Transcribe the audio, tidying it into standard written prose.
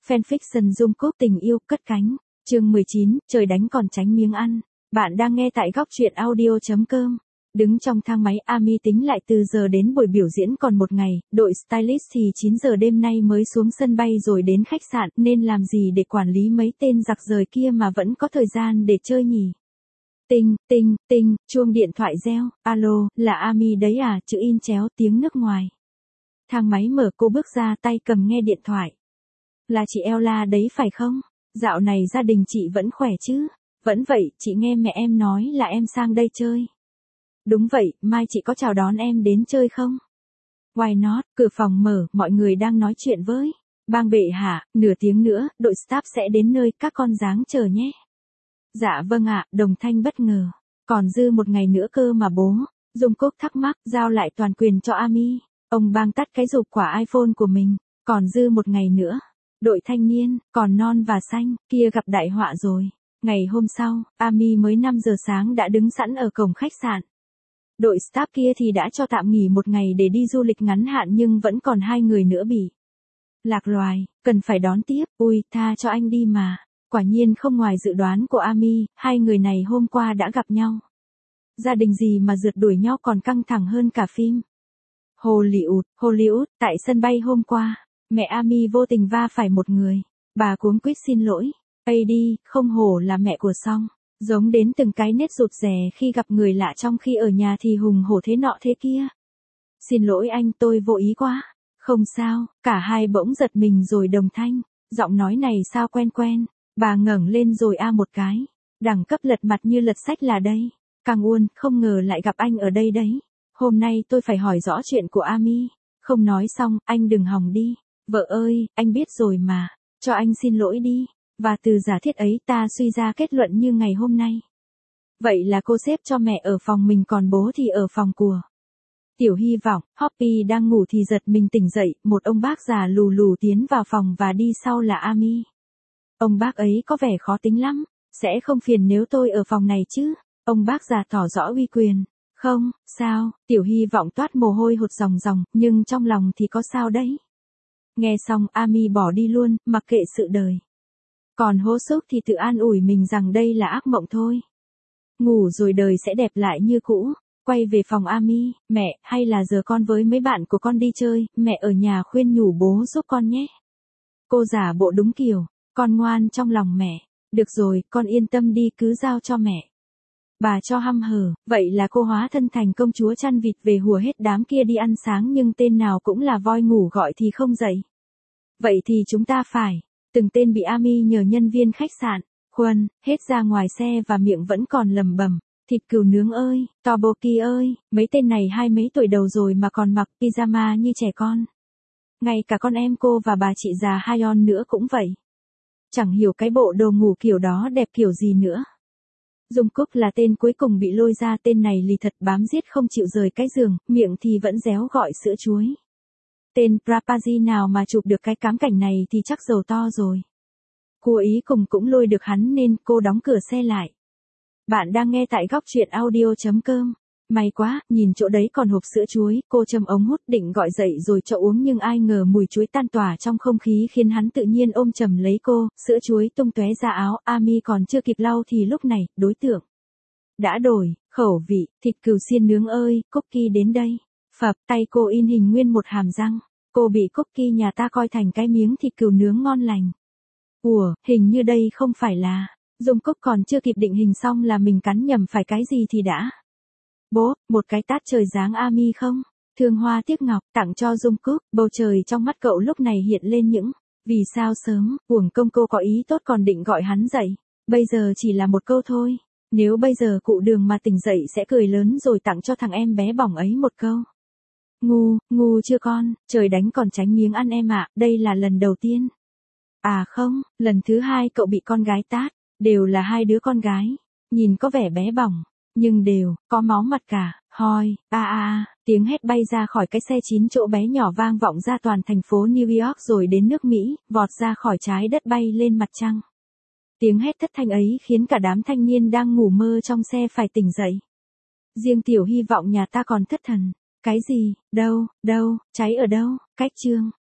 Fanfiction Jungkook tình yêu cất cánh. Chương 19, trời đánh còn tránh miếng ăn. Bạn đang nghe tại góc truyện audio.com. Đứng trong thang máy, Ami tính lại từ giờ đến buổi biểu diễn còn một ngày, đội stylist thì 9 giờ đêm nay mới xuống sân bay rồi đến khách sạn, nên làm gì để quản lý mấy tên giặc rời kia mà vẫn có thời gian để chơi nhỉ? Tinh, tinh, tinh, chuông điện thoại reo, alo, là Ami đấy à, chữ in chéo tiếng nước ngoài. Thang máy mở, cô bước ra tay cầm nghe điện thoại. Là chị Ella đấy phải không? Dạo này gia đình chị vẫn khỏe chứ? Vẫn vậy, chị nghe mẹ em nói là em sang đây chơi. Đúng vậy, mai chị có chào đón em đến chơi không? Why not, cửa phòng mở, mọi người đang nói chuyện với. Bang bệ hạ, nửa tiếng nữa, đội staff sẽ đến nơi, các con dáng chờ nhé. Dạ vâng ạ, đồng thanh bất ngờ. Còn dư một ngày nữa cơ mà bố. Jungkook thắc mắc, giao lại toàn quyền cho Ami. Ông Bang tắt cái rụp quả iPhone của mình. Còn dư một ngày nữa. Đội thanh niên, còn non và xanh, kia gặp đại họa rồi. Ngày hôm sau, Ami mới 5 giờ sáng đã đứng sẵn ở cổng khách sạn. Đội staff kia thì đã cho tạm nghỉ một ngày để đi du lịch ngắn hạn nhưng vẫn còn 2 người nữa bị lạc loài, cần phải đón tiếp. Ui, tha cho anh đi mà. Quả nhiên không ngoài dự đoán của Ami, 2 người này hôm qua đã gặp nhau. Gia đình gì mà rượt đuổi nhau còn căng thẳng hơn cả phim Hollywood, tại sân bay hôm qua, mẹ Ami vô tình va phải một người. Bà cuống quýt xin lỗi. Ây đi, không hổ là mẹ của Song. Giống đến từng cái nét rụt rè khi gặp người lạ trong khi ở nhà thì hùng hổ thế nọ thế kia. Xin lỗi anh, tôi vô ý quá. Không sao, cả hai bỗng giật mình rồi đồng thanh. Giọng nói này sao quen quen. Bà ngẩng lên rồi một cái. Đẳng cấp lật mặt như lật sách là đây. Kang Won, không ngờ lại gặp anh ở đây đấy. Hôm nay tôi phải hỏi rõ chuyện của Ami. Không nói xong, anh đừng hòng đi. Vợ ơi, anh biết rồi mà. Cho anh xin lỗi đi. Và từ giả thiết ấy ta suy ra kết luận như ngày hôm nay. Vậy là cô xếp cho mẹ ở phòng mình còn bố thì ở phòng của Tiểu Hy Vọng. Hoppy đang ngủ thì giật mình tỉnh dậy, một ông bác già lù lù tiến vào phòng và đi sau là Ami. Ông bác ấy có vẻ khó tính lắm, sẽ không phiền nếu tôi ở phòng này chứ? Ông bác già tỏ rõ uy quyền. Không, sao? Tiểu Hy Vọng toát mồ hôi hột ròng ròng, nhưng trong lòng thì có sao đấy. Nghe xong Ami bỏ đi luôn, mặc kệ sự đời. Còn Hô Súc thì tự an ủi mình rằng đây là ác mộng thôi. Ngủ rồi đời sẽ đẹp lại như cũ. Quay về phòng Ami, mẹ, hay là giờ con với mấy bạn của con đi chơi, mẹ ở nhà khuyên nhủ bố giúp con nhé. Cô giả bộ đúng kiểu, con ngoan trong lòng mẹ. Được rồi, con yên tâm đi, cứ giao cho mẹ. Bà cho hăm hở, vậy là cô hóa thân thành công chúa chăn vịt về hùa hết đám kia đi ăn sáng nhưng tên nào cũng là voi ngủ gọi thì không dậy. Vậy thì chúng ta phải. Từng tên bị Ami nhờ nhân viên khách sạn, khuân, hết ra ngoài xe và miệng vẫn còn lầm bầm. Thịt cừu nướng ơi, tteokbokki ơi, mấy tên này 20 mấy tuổi đầu rồi mà còn mặc pyjama như trẻ con. Ngay cả con em cô và bà chị già Hayon nữa cũng vậy. Chẳng hiểu cái bộ đồ ngủ kiểu đó đẹp kiểu gì nữa. Jungkook là tên cuối cùng bị lôi ra, tên này lì thật bám giết không chịu rời cái giường, miệng thì vẫn réo gọi sữa chuối. Tên Prapazi nào mà chụp được cái cám cảnh này thì chắc giàu to rồi. Cô ý cùng cũng lôi được hắn nên cô đóng cửa xe lại. Bạn đang nghe tại góc truyện audio.com. May quá, nhìn chỗ đấy còn hộp sữa chuối, cô châm ống hút định gọi dậy rồi cho uống nhưng ai ngờ mùi chuối tan tỏa trong không khí khiến hắn tự nhiên ôm chầm lấy cô, sữa chuối tung tóe ra áo, Ami còn chưa kịp lau thì lúc này, đối tượng đã đổi khẩu vị. Thịt cừu xiên nướng ơi, Cookie đến đây. Phập, tay cô in hình nguyên một hàm răng. Cô bị Cookie nhà ta coi thành cái miếng thịt cừu nướng ngon lành. Ủa, hình như đây không phải là. Jungkook còn chưa kịp định hình xong là mình cắn nhầm phải cái gì thì đã. Bố, một cái tát trời giáng Ami không? Thương hoa tiếc ngọc, tặng cho Jungkook. Bầu trời trong mắt cậu lúc này hiện lên những vì sao sớm, uổng công cô có ý tốt còn định gọi hắn dậy. Bây giờ chỉ là một câu thôi. Nếu bây giờ cụ Đường mà tỉnh dậy sẽ cười lớn rồi tặng cho thằng em bé bỏng ấy một câu. Ngu chưa con, trời đánh còn tránh miếng ăn em ạ, đây là lần đầu tiên. À không, lần thứ 2 cậu bị con gái tát, đều là 2 đứa con gái, nhìn có vẻ bé bỏng, nhưng đều, có máu mặt cả, hoi, tiếng hét bay ra khỏi cái xe 9 chỗ bé nhỏ vang vọng ra toàn thành phố New York rồi đến nước Mỹ, vọt ra khỏi trái đất bay lên mặt trăng. Tiếng hét thất thanh ấy khiến cả đám thanh niên đang ngủ mơ trong xe phải tỉnh dậy. Riêng Tiểu Hy Vọng nhà ta còn thất thần. Cái gì, đâu, cháy ở đâu, cách chương.